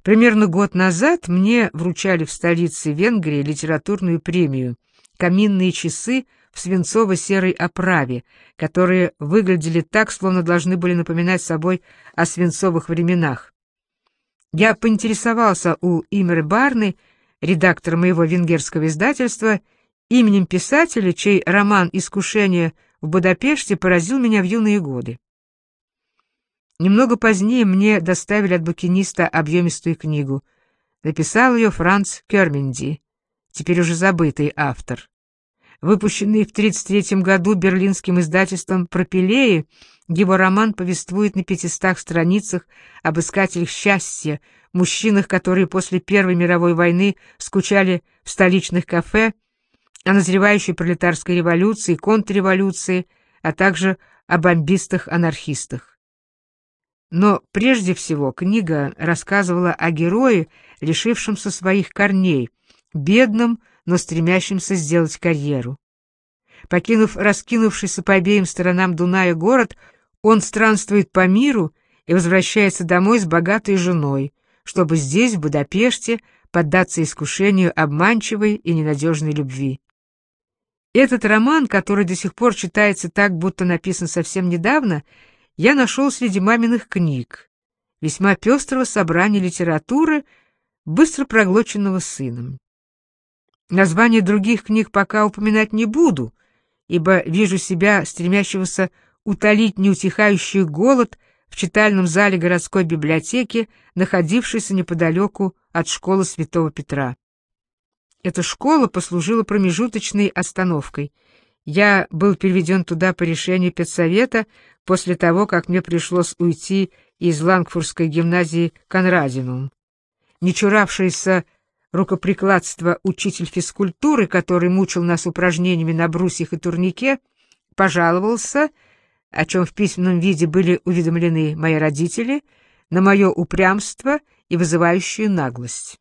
Примерно год назад мне вручали в столице Венгрии литературную премию «Каминные часы» в свинцово-серой оправе, которые выглядели так, словно должны были напоминать собой о свинцовых временах. Я поинтересовался у Имры Барны, редактора моего венгерского издательства, именем писателя, чей роман «Искушение» в Будапеште поразил меня в юные годы. Немного позднее мне доставили от букиниста объемистую книгу. Написал ее Франц Керменди, теперь уже забытый автор. Выпущенный в 1933 году берлинским издательством «Пропилеи», его роман повествует на 500 страницах об искателях счастья, мужчинах, которые после Первой мировой войны скучали в столичных кафе, о назревающей пролетарской революции, контрреволюции, а также о бомбистах-анархистах. Но прежде всего книга рассказывала о герое, лишившемся своих корней, бедном, но стремящемся сделать карьеру. Покинув раскинувшийся по обеим сторонам Дуная город, он странствует по миру и возвращается домой с богатой женой, чтобы здесь, в Будапеште, поддаться искушению обманчивой и ненадежной любви. Этот роман, который до сих пор читается так, будто написан совсем недавно, я нашел среди маминых книг, весьма пестрого собрания литературы, быстро проглоченного сыном. Названия других книг пока упоминать не буду, ибо вижу себя, стремящегося утолить неутихающий голод в читальном зале городской библиотеки, находившейся неподалеку от школы Святого Петра. Эта школа послужила промежуточной остановкой. Я был переведен туда по решению педсовета после того, как мне пришлось уйти из Лангфуртской гимназии Конрадинум. Не чуравшийся рукоприкладства учитель физкультуры, который мучил нас упражнениями на брусьях и турнике, пожаловался, о чем в письменном виде были уведомлены мои родители, на мое упрямство и вызывающую наглость.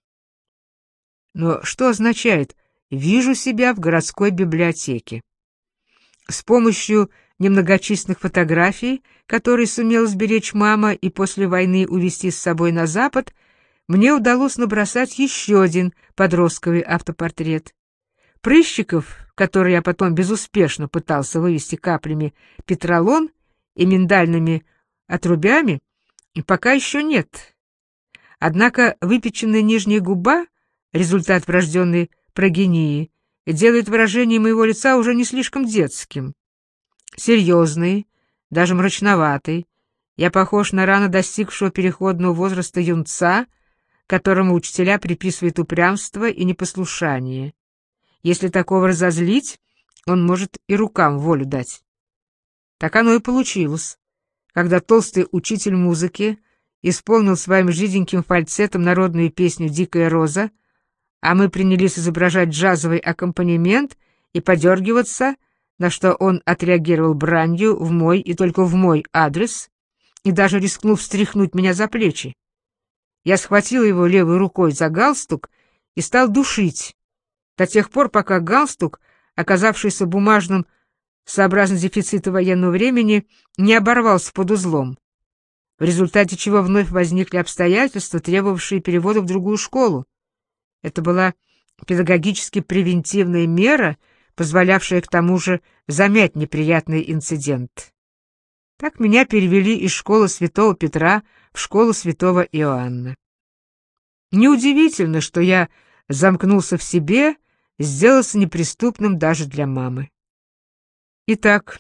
Но что означает «вижу себя в городской библиотеке»? С помощью немногочисленных фотографий, которые сумела сберечь мама и после войны увезти с собой на Запад, мне удалось набросать еще один подростковый автопортрет. Прыщиков, который я потом безуспешно пытался вывести каплями петролон и миндальными отрубями, пока еще нет. Однако выпеченная нижняя губа, результат врожденной прогении, делает выражение моего лица уже не слишком детским. Серьезный, даже мрачноватый, я похож на рано достигшего переходного возраста юнца, которому учителя приписывают упрямство и непослушание. Если такого разозлить, он может и рукам волю дать. Так оно и получилось, когда толстый учитель музыки исполнил своим жиденьким фальцетом народную песню «Дикая роза», а мы принялись изображать джазовый аккомпанемент и подергиваться, на что он отреагировал бранью в мой и только в мой адрес, и даже рискнул встряхнуть меня за плечи. Я схватил его левой рукой за галстук и стал душить, до тех пор, пока галстук, оказавшийся бумажным сообразно дефицита военного времени, не оборвался под узлом, в результате чего вновь возникли обстоятельства, требовавшие перевода в другую школу. Это была педагогически превентивная мера, позволявшая к тому же замять неприятный инцидент. Так меня перевели из школы Святого Петра в школу Святого Иоанна. Неудивительно, что я замкнулся в себе, сделался неприступным даже для мамы. Итак,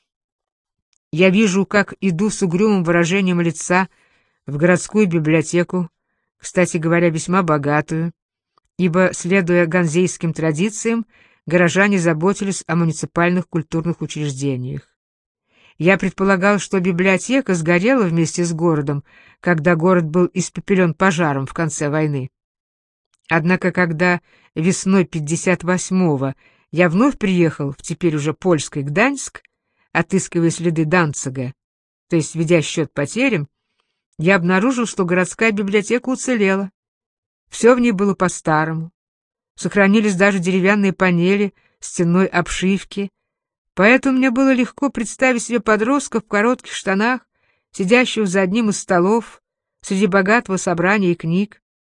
я вижу, как иду с угрюмым выражением лица в городскую библиотеку, кстати говоря, весьма богатую, ибо, следуя ганзейским традициям, горожане заботились о муниципальных культурных учреждениях. Я предполагал, что библиотека сгорела вместе с городом, когда город был испепелен пожаром в конце войны. Однако, когда весной 58-го я вновь приехал в теперь уже польский Гданьск, отыскивая следы Данцига, то есть ведя счет потерям, я обнаружил, что городская библиотека уцелела. Все в ней было по-старому. Сохранились даже деревянные панели стенной обшивки, поэтому мне было легко представить себе подростка в коротких штанах, сидящего за одним из столов, среди богатого собрания книг.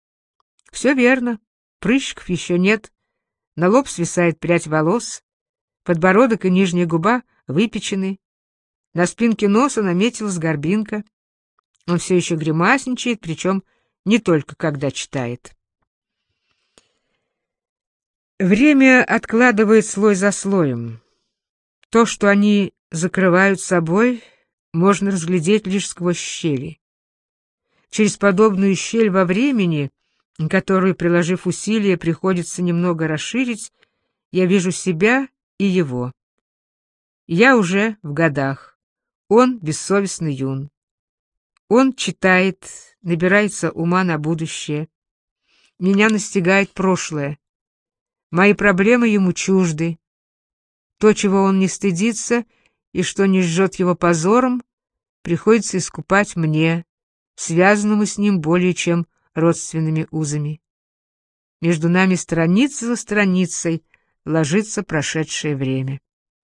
Все верно, прыщиков еще нет, на лоб свисает прядь волос, подбородок и нижняя губа выпечены, на спинке носа наметилась горбинка. Он все еще гримасничает, причем не только когда читает. Время откладывает слой за слоем. То, что они закрывают собой, можно разглядеть лишь сквозь щели. Через подобную щель во времени, которую, приложив усилия, приходится немного расширить, я вижу себя и его. Я уже в годах, он бессовестный юн. Он читает, набирается ума на будущее. Меня настигает прошлое. Мои проблемы ему чужды. То, чего он не стыдится и что не жжет его позором, приходится искупать мне, связанному с ним более чем родственными узами. Между нами страница за страницей ложится прошедшее время.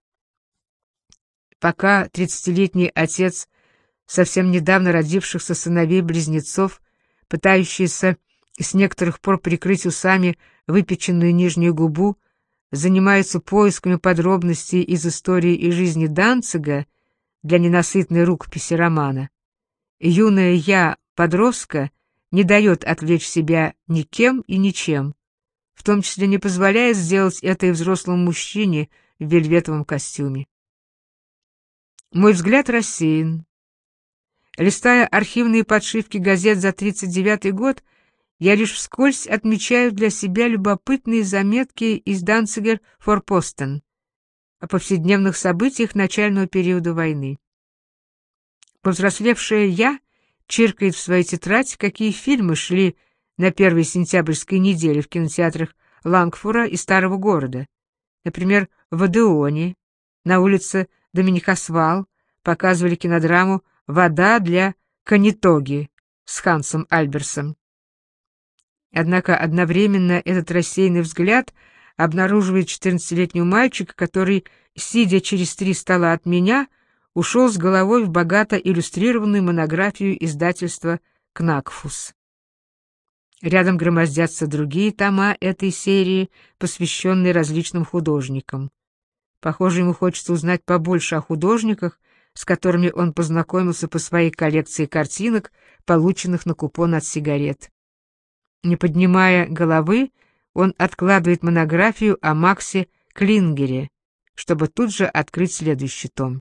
Пока 30-летний отец совсем недавно родившихся сыновей-близнецов, пытающийся с некоторых пор прикрыть усами выпеченную нижнюю губу, занимается поисками подробностей из истории и жизни Данцига для ненасытной рукописи романа, юная я, подростка, не дает отвлечь себя никем и ничем, в том числе не позволяя сделать это и взрослому мужчине в вельветовом костюме. Мой взгляд рассеян. Листая архивные подшивки газет за 1939 год, я лишь вскользь отмечаю для себя любопытные заметки из Данцигер Форпостен о повседневных событиях начального периода войны. Повзрослевшая я чиркает в своей тетрадь, какие фильмы шли на первой сентябрьской неделе в кинотеатрах Лангфура и Старого города. Например, в Одеоне, на улице Доминикасвал показывали кинодраму «Вода для Канитоги» с Хансом Альберсом. Однако одновременно этот рассеянный взгляд обнаруживает 14-летнего мальчика, который, сидя через 3 стола от меня, ушел с головой в богато иллюстрированную монографию издательства «Кнакфус». Рядом громоздятся другие тома этой серии, посвященные различным художникам. Похоже, ему хочется узнать побольше о художниках, с которыми он познакомился по своей коллекции картинок, полученных на купон от сигарет. Не поднимая головы, он откладывает монографию о Максе Клингере, чтобы тут же открыть следующий том.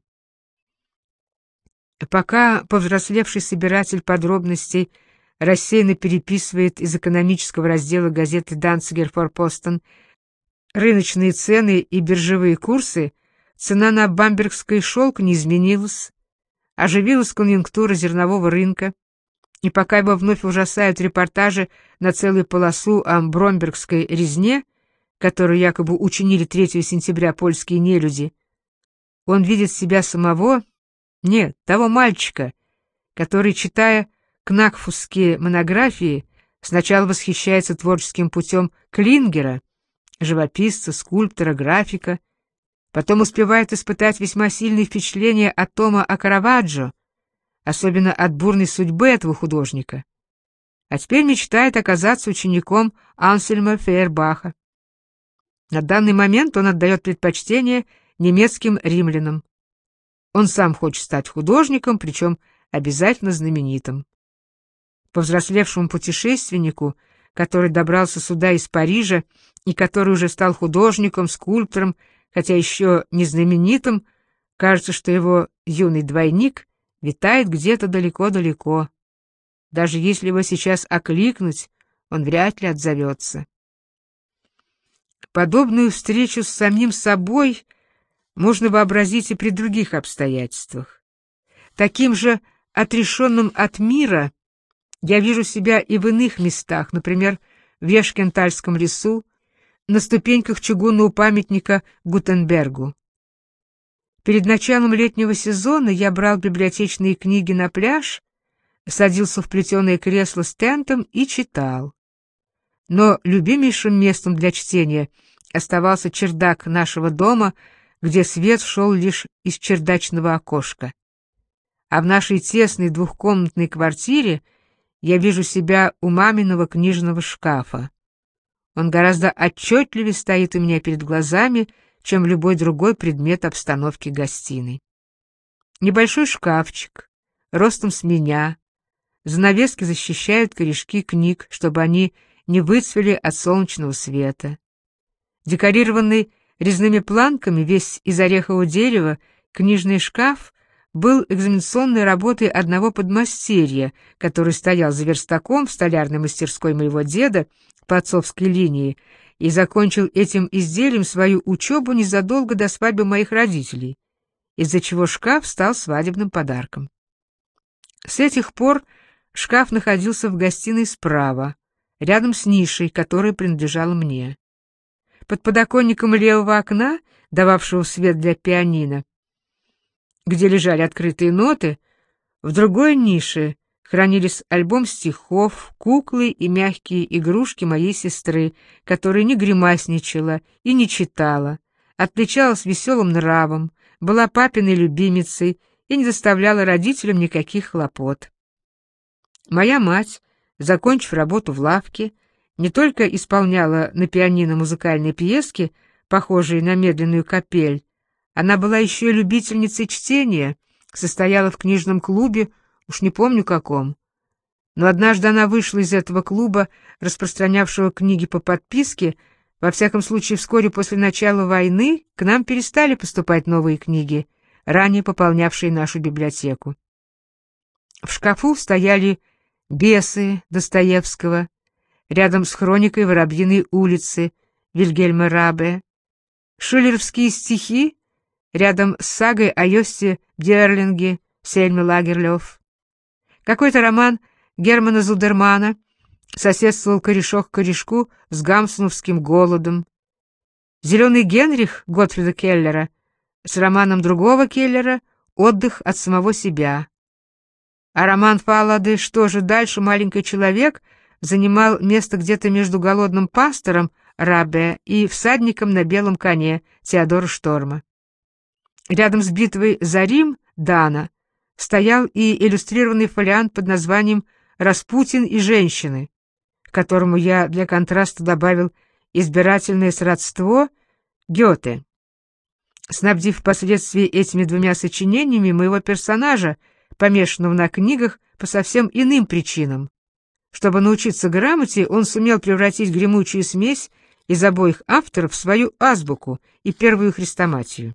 Пока повзрослевший собиратель подробностей рассеянно переписывает из экономического раздела газеты «Данцигер Форпостен» рыночные цены и биржевые курсы, цена на бамбергский шелк не изменилась, оживилась конъюнктура зернового рынка, и пока его вновь ужасают репортажи на целую полосу о бромбергской резне, которую якобы учинили 3 сентября польские нелюди, он видит себя самого, нет, того мальчика, который, читая кнакфусские монографии, сначала восхищается творческим путем Клингера, живописца, скульптора, графика, потом успевает испытать весьма сильные впечатления от тома о Караваджо, особенно от бурной судьбы этого художника, а теперь мечтает оказаться учеником Ансельма Фейербаха. На данный момент он отдает предпочтение немецким римлянам. Он сам хочет стать художником, причем обязательно знаменитым. Повзрослевшему путешественнику, который добрался сюда из Парижа и который уже стал художником, скульптором, хотя еще не знаменитым, кажется, что его юный двойник витает где-то далеко-далеко. Даже если его сейчас окликнуть, он вряд ли отзовется. Подобную встречу с самим собой можно вообразить и при других обстоятельствах. Таким же отрешенным от мира я вижу себя и в иных местах, например, в Ешкентальском лесу, на ступеньках чугунного памятника Гутенбергу. Перед началом летнего сезона я брал библиотечные книги на пляж, садился в плетеное кресло с тентом и читал. Но любимейшим местом для чтения оставался чердак нашего дома, где свет шел лишь из чердачного окошка. А в нашей тесной двухкомнатной квартире я вижу себя у маминого книжного шкафа. Он гораздо отчетливее стоит у меня перед глазами, чем любой другой предмет обстановки гостиной. Небольшой шкафчик, ростом с меня, занавески защищают корешки книг, чтобы они не выцвели от солнечного света. Декорированный резными планками, весь из орехового дерева, книжный шкаф был экзаменационной работой одного подмастерья, который стоял за верстаком в столярной мастерской моего деда по отцовской линии и закончил этим изделием свою учебу незадолго до свадьбы моих родителей, из-за чего шкаф стал свадебным подарком. С этих пор шкаф находился в гостиной справа, рядом с нишей, которая принадлежала мне. Под подоконником левого окна, дававшего свет для пианино, где лежали открытые ноты, в другой нише хранились альбом стихов, куклы и мягкие игрушки моей сестры, которая не гримасничала и не читала, отличалась веселым нравом, была папиной любимицей и не доставляла родителям никаких хлопот. Моя мать, закончив работу в лавке, не только исполняла на пианино музыкальные пьески, похожие на медленную капель, она была еще и любительницей чтения, состояла в книжном клубе, уж не помню каком. Но однажды она вышла из этого клуба, распространявшего книги по подписке. Во всяком случае, вскоре после начала войны к нам перестали поступать новые книги, ранее пополнявшие нашу библиотеку. В шкафу стояли «Бесы» Достоевского, рядом с хроникой Воробьиной улицы Вильгельма Рабе, шиллеровские стихи рядом с сагой о Йосте Дерлинге Сельмы Лагерлёв. Какой-то роман Германа Зудермана соседствовал корешок к корешку с гамсуновским голодом. «Зеленый Генрих» Готфрида Келлера с романом другого Келлера «Отдых от самого себя». А роман Фаллады «Что же дальше, маленький человек» занимал место где-то между «Голодным пастором» Рабе и «Всадником на белом коне» Теодора Шторма. Рядом с битвой за Рим Дана стоял и иллюстрированный фолиант под названием «Распутин и женщины», к которому я для контраста добавил избирательное сродство Гёте, снабдив впоследствии этими двумя сочинениями моего персонажа, помешанного на книгах по совсем иным причинам. Чтобы научиться грамоте, он сумел превратить гремучую смесь из обоих авторов в свою азбуку и первую хрестоматию.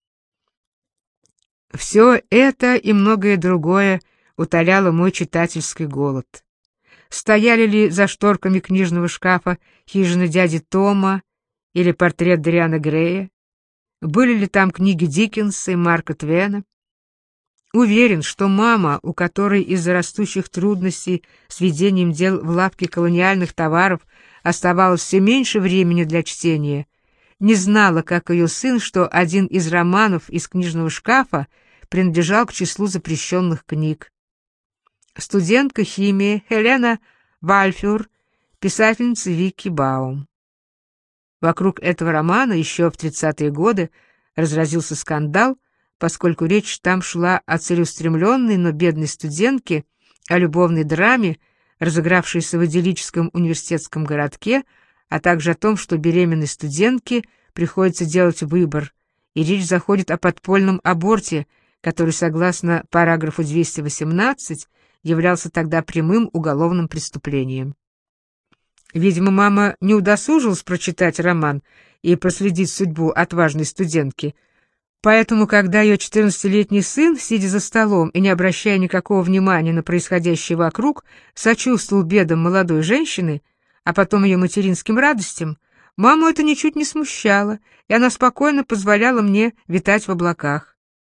Все это и многое другое утоляло мой читательский голод. Стояли ли за шторками книжного шкафа хижина дяди Тома или портрет Дориана Грея? Были ли там книги Диккенса и Марка Твена? Уверен, что мама, у которой из-за растущих трудностей с ведением дел в лавке колониальных товаров оставалось все меньше времени для чтения, не знала, как ее сын, что один из романов из книжного шкафа принадлежал к числу запрещенных книг. Студентка химии Хелена Вальфюр, писательница Вики Баум. Вокруг этого романа еще в 30-е годы разразился скандал, поскольку речь там шла о целеустремленной, но бедной студентке, о любовной драме, разыгравшейся в идиллическом университетском городке, а также о том, что беременной студентке приходится делать выбор, и речь заходит о подпольном аборте, который, согласно параграфу 218, являлся тогда прямым уголовным преступлением. Видимо, мама не удосужилась прочитать роман и проследить судьбу отважной студентки, поэтому, когда ее 14-летний сын, сидя за столом и не обращая никакого внимания на происходящее вокруг, сочувствовал бедам молодой женщины, а потом ее материнским радостям, маму это ничуть не смущало, и она спокойно позволяла мне витать в облаках.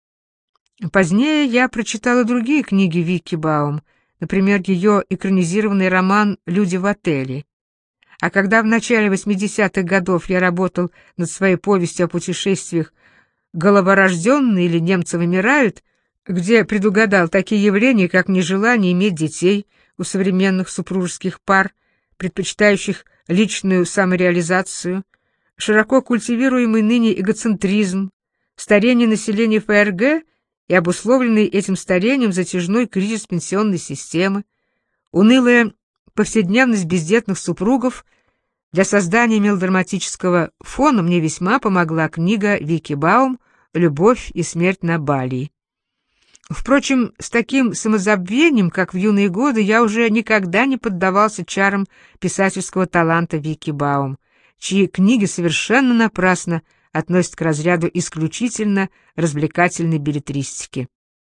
Позднее я прочитала другие книги Вики Баум, например, ее экранизированный роман «Люди в отеле». А когда в начале 80-х годов я работал над своей повестью о путешествиях «Головорожденные» или «Немцы вымирают», где предугадал такие явления, как нежелание иметь детей у современных супружеских пар, предпочитающих личную самореализацию, широко культивируемый ныне эгоцентризм, старение населения ФРГ и обусловленный этим старением затяжной кризис пенсионной системы, Унылая повседневность бездетных супругов для создания мелодраматического фона мне весьма помогла книга Вики Баум «Любовь и смерть на Бали». Впрочем, с таким самозабвением, как в юные годы, я уже никогда не поддавался чарам писательского таланта Вики Баум, чьи книги совершенно напрасно относят к разряду исключительно развлекательной беллетристики.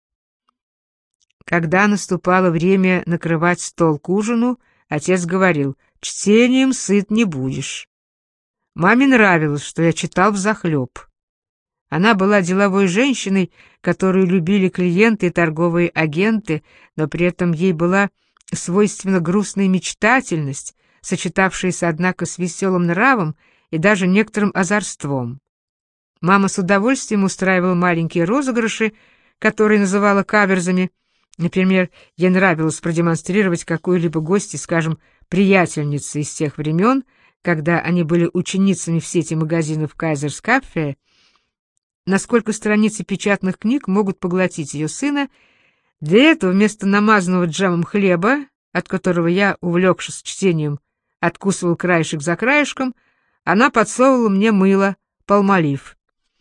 Когда наступало время накрывать стол к ужину, отец говорил: «Чтением сыт не будешь». Маме нравилось, что я читал взахлеб. Она была деловой женщиной, которую любили клиенты и торговые агенты, но при этом ей была свойственна грустная мечтательность, сочетавшаяся, однако, с веселым нравом и даже некоторым озорством. Мама с удовольствием устраивала маленькие розыгрыши, которые называла каверзами. Например, ей нравилось продемонстрировать какой-либо гости, скажем, приятельницы из тех времен, когда они были ученицами в сети магазинов «Кайзерскапфе», насколько страницы печатных книг могут поглотить ее сына. Для этого вместо намазанного джемом хлеба, от которого я, увлекшись чтением, откусывал краешек за краешком, она подсовывала мне мыло Палмолив.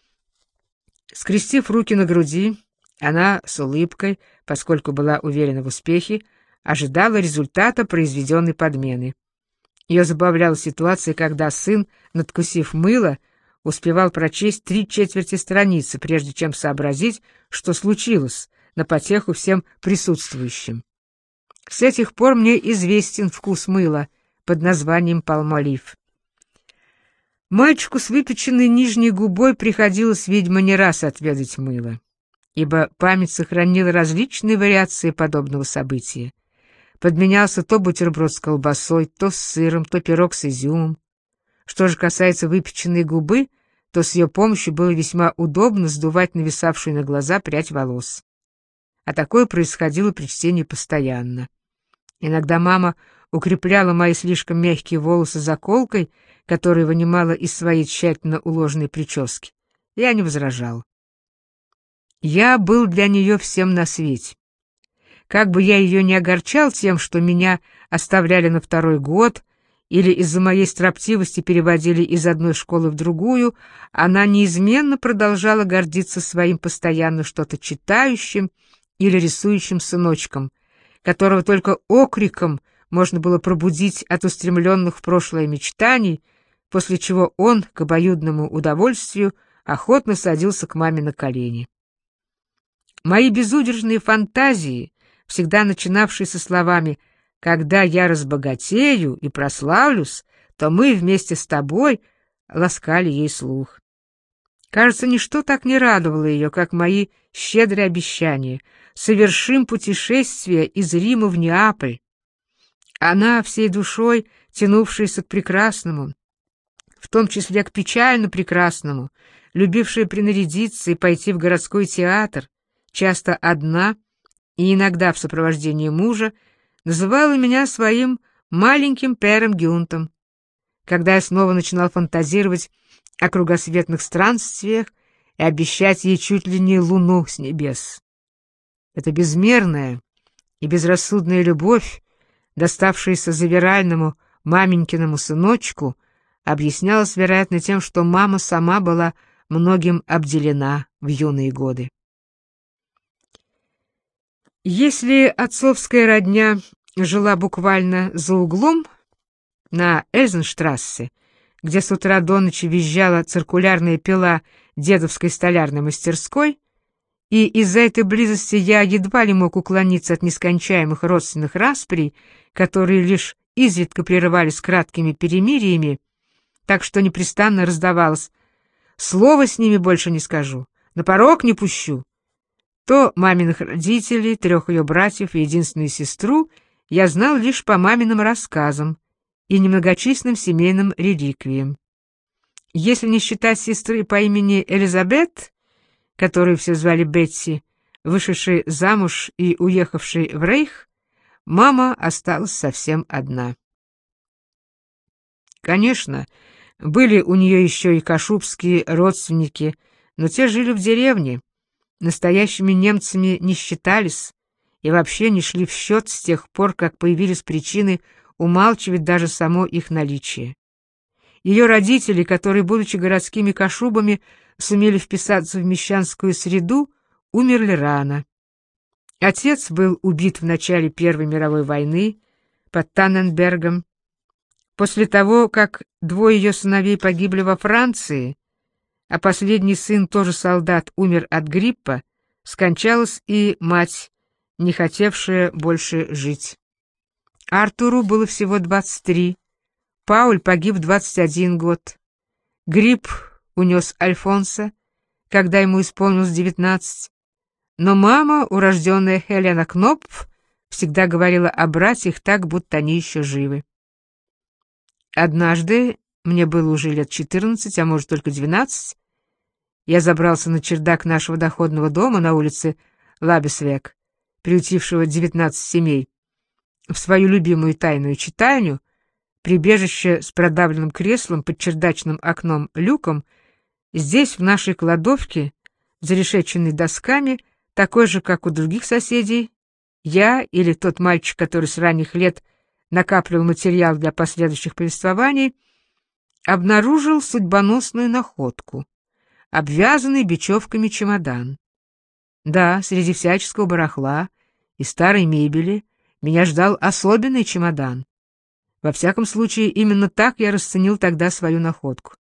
Скрестив руки на груди, она с улыбкой, поскольку была уверена в успехе, ожидала результата произведенной подмены. Ее забавляла ситуация, когда сын, надкусив мыло, успевал прочесть 3/4 страницы, прежде чем сообразить, что случилось, на потеху всем присутствующим. С этих пор мне известен вкус мыла под названием «Палмолив». Мальчику с выпеченной нижней губой приходилось, видимо, не раз отведать мыло, ибо память сохранила различные вариации подобного события. Подменялся то бутерброд с колбасой, то с сыром, то пирог с изюмом. Что же касается выпеченной губы, то с ее помощью было весьма удобно сдувать нависавшую на глаза прядь волос. А такое происходило при чтении постоянно. Иногда мама укрепляла мои слишком мягкие волосы заколкой, которую вынимала из своей тщательно уложенной прически. Я не возражал. Я был для нее всем на свете. Как бы я ее не огорчал тем, что меня оставляли на второй год, или из-за моей строптивости переводили из одной школы в другую, она неизменно продолжала гордиться своим постоянно что-то читающим или рисующим сыночком, которого только окриком можно было пробудить от устремленных в прошлое мечтаний, после чего он, к обоюдному удовольствию, охотно садился к маме на колени. Мои безудержные фантазии, всегда начинавшие со словами «Когда я разбогатею и прославлюсь, то мы вместе с тобой», ласкали ей слух. Кажется, ничто так не радовало ее, как мои щедрые обещания. Совершим путешествие из Рима в Неаполь. Она, всей душой тянувшаяся к прекрасному, в том числе к печально прекрасному, любившая принарядиться и пойти в городской театр, часто одна и иногда в сопровождении мужа, называла меня своим маленьким Пером Гюнтом. Когда я снова начинал фантазировать о кругосветных странствиях и обещать ей чуть ли не луну с небес. Эта безмерная и безрассудная любовь, доставшаяся завиральному маменькиному сыночку, объяснялась, вероятно, тем, что мама сама была многим обделена в юные годы. Если отцовская родня жила буквально за углом, на Эльзенштрассе, где с утра до ночи визжала циркулярная пила дедовской столярной мастерской, и из-за этой близости я едва ли мог уклониться от нескончаемых родственных расприй, которые лишь изредка прерывались краткими перемириями, так что непрестанно раздавалось «Слова с ними больше не скажу, на порог не пущу», то маминых родителей, 3 ее братьев и единственную сестру я знал лишь по маминым рассказам и немногочисленным семейным реликвиям. Если не считать сестры по имени Элизабет, которую все звали Бетси, вышедшей замуж и уехавшей в Рейх, мама осталась совсем одна. Конечно, были у нее еще и кашубские родственники, но те жили в деревне, настоящими немцами не считались и вообще не шли в счет с тех пор, как появились причины умалчивать даже само их наличие. Ее родители, которые, будучи городскими кашубами, сумели вписаться в мещанскую среду, умерли рано. Отец был убит в начале Первой мировой войны под Танненбергом. После того, как двое ее сыновей погибли во Франции, а последний сын, тоже солдат, умер от гриппа, скончалась и мать, не хотевшая больше жить. Артуру было всего 23, Пауль погиб в 21 год. Грипп унес Альфонса, когда ему исполнилось 19, но мама, урожденная Хелена Кнопф, всегда говорила о братьях так, будто они еще живы. Однажды, мне было уже лет 14, а может только 12, я забрался на чердак нашего доходного дома на улице Лабесвек, приютившего 19 семей, в свою любимую тайную читальню, прибежище с продавленным креслом под чердачным окном-люком. Здесь, в нашей кладовке, зарешеченной досками, такой же, как у других соседей, я или тот мальчик, который с ранних лет накапливал материал для последующих повествований, обнаружил судьбоносную находку — обвязанный бечевками чемодан. Да, среди всяческого барахла и старой мебели меня ждал особенный чемодан. Во всяком случае, именно так я расценил тогда свою находку.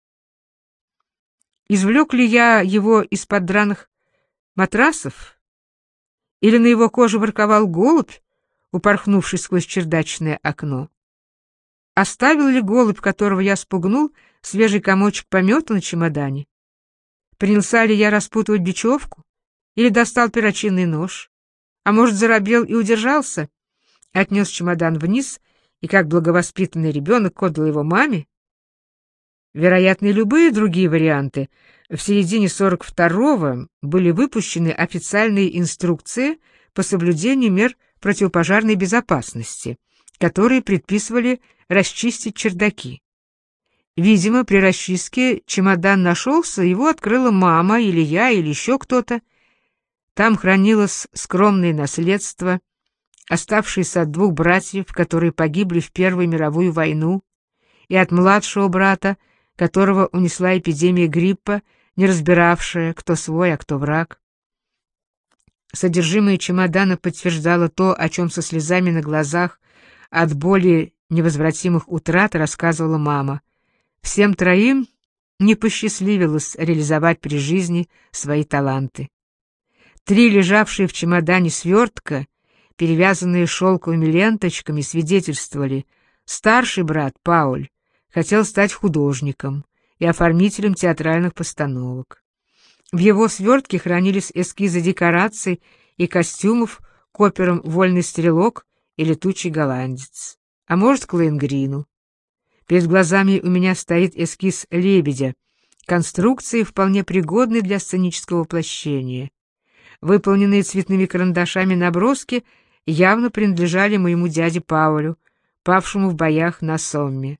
Извлек ли я его из-под драных матрасов? Или на его коже ворковал голубь, упорхнувший сквозь чердачное окно? Оставил ли голубь, которого я спугнул, свежий комочек помета на чемодане? Принялся ли я распутывать бечевку? Или достал перочинный нож? А может, заробел и удержался? Отнес чемодан вниз и, как благовоспитанный ребенок, отдал его маме? Вероятно, и любые другие варианты. В середине 42-го были выпущены официальные инструкции по соблюдению мер противопожарной безопасности, которые предписывали расчистить чердаки. Видимо, при расчистке чемодан нашелся, его открыла мама или я, или еще кто-то. Там хранилось скромное наследство, оставшееся от двух братьев, которые погибли в Первую мировую войну, и от младшего брата, которого унесла эпидемия гриппа, не разбиравшая, кто свой, а кто враг. Содержимое чемодана подтверждало то, о чем со слезами на глазах от боли невозвратимых утрат рассказывала мама. Всем троим не посчастливилось реализовать при жизни свои таланты. 3 лежавшие в чемодане свертка, перевязанные шелковыми ленточками, свидетельствовали: старший брат Пауль хотел стать художником и оформителем театральных постановок. В его свертке хранились эскизы декораций и костюмов к операм «Вольный стрелок» и «Летучий голландец», а может, к Лоенгрину. Перед глазами у меня стоит эскиз «Лебедя», конструкции, вполне пригодной для сценического воплощения. Выполненные цветными карандашами наброски явно принадлежали моему дяде Паулю, павшему в боях на Сомме.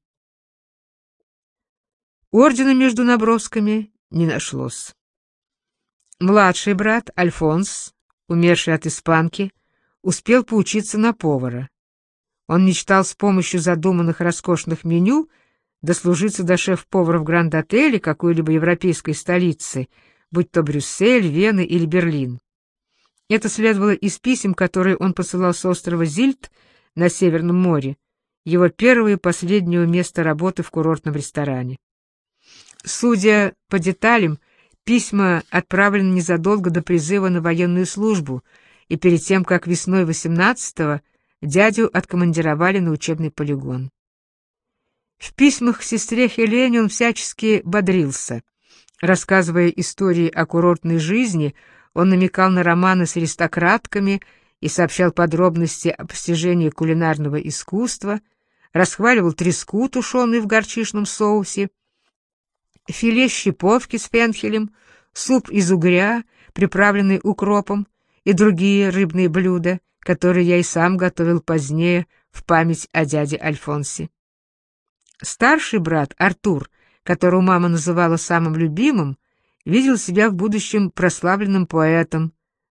Ордена между набросками не нашлось. Младший брат Альфонс, умерший от испанки, успел поучиться на повара. Он мечтал с помощью задуманных роскошных меню дослужиться до шеф-повара в Гранд-отеле какой-либо европейской столицы, будь то Брюссель, Вена или Берлин. Это следовало из писем, которые он посылал с острова Зильт на Северном море, его первого и последнего места работы в курортном ресторане. Судя по деталям, письма отправлены незадолго до призыва на военную службу и перед тем, как весной 18-го дядю откомандировали на учебный полигон. В письмах к сестре Хелене он всячески бодрился. Рассказывая истории о курортной жизни, он намекал на романы с аристократками и сообщал подробности о постижении кулинарного искусства, расхваливал треску, тушеную в горчичном соусе, филе щиповки с фенхелем, суп из угря, приправленный укропом, и другие рыбные блюда, которые я и сам готовил позднее в память о дяде Альфонсе. Старший брат Артур, которого мама называла самым любимым, видел себя в будущем прославленным поэтом,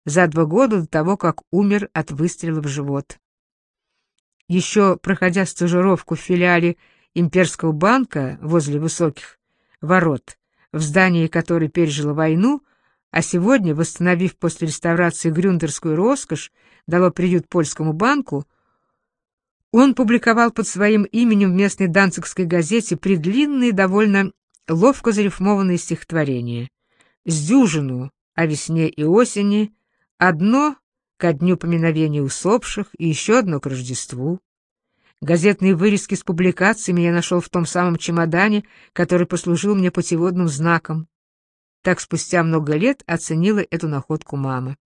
за 2 года до того, как умер от выстрела в живот. Еще проходя стажировку в филиале Имперского банка возле Высоких ворот, в здании которой пережила войну, а сегодня, восстановив после реставрации грюндерскую роскошь, дало приют польскому банку, он публиковал под своим именем в местной данцигской газете предлинные, довольно ловко зарифмованные стихотворения. С дюжину о весне и осени, одно ко дню поминовения усопших и еще одно к Рождеству. Газетные вырезки с публикациями я нашел в том самом чемодане, который послужил мне путеводным знаком. Так спустя много лет оценила эту находку мама.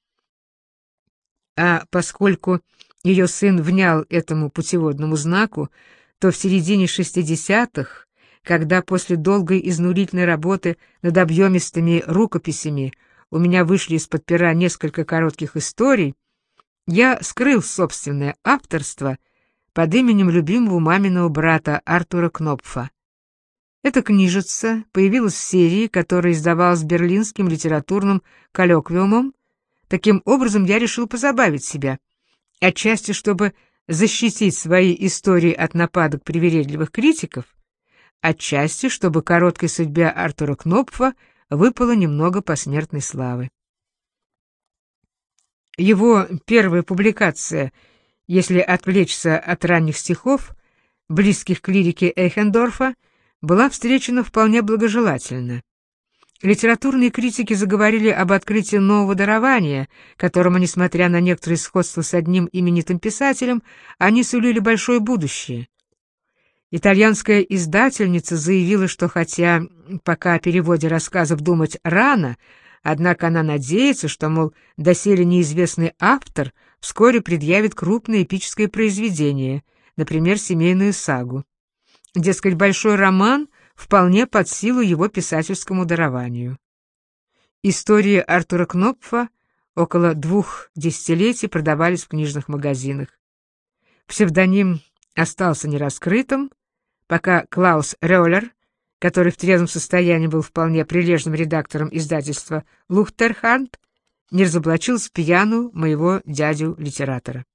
А поскольку ее сын внял этому путеводному знаку, то в середине 60-х, когда после долгой изнурительной работы над объемистыми рукописями у меня вышли из-под пера несколько коротких историй, я скрыл собственное авторство под именем любимого маминого брата Артура Кнопфа. Эта книжица появилась в серии, которая издавалась Берлинским литературным коллоквиумом. Таким образом, я решил позабавить себя, отчасти чтобы защитить свои истории от нападок привередливых критиков, отчасти чтобы короткой судьбе Артура Кнопфа выпало немного посмертной славы. Его первая публикация, если отвлечься от ранних стихов, близких к лирике Эйхендорфа, была встречена вполне благожелательно. Литературные критики заговорили об открытии нового дарования, которому, несмотря на некоторые сходства с одним именитым писателем, они сулили большое будущее. Итальянская издательница заявила, что хотя пока о переводе рассказов думать рано, однако она надеется, что, мол, доселе неизвестный автор вскоре предъявит крупное эпическое произведение, например, семейную сагу. Дескать, большой роман вполне под силу его писательскому дарованию. Истории Артура Кнопфа около 2 десятилетий продавались в книжных магазинах. Псевдоним остался нераскрытым, пока Клаус Рёллер, который в трезвом состоянии был вполне прилежным редактором издательства «Лухтерханд», не разоблачил с пьяну моего дядю-литератора.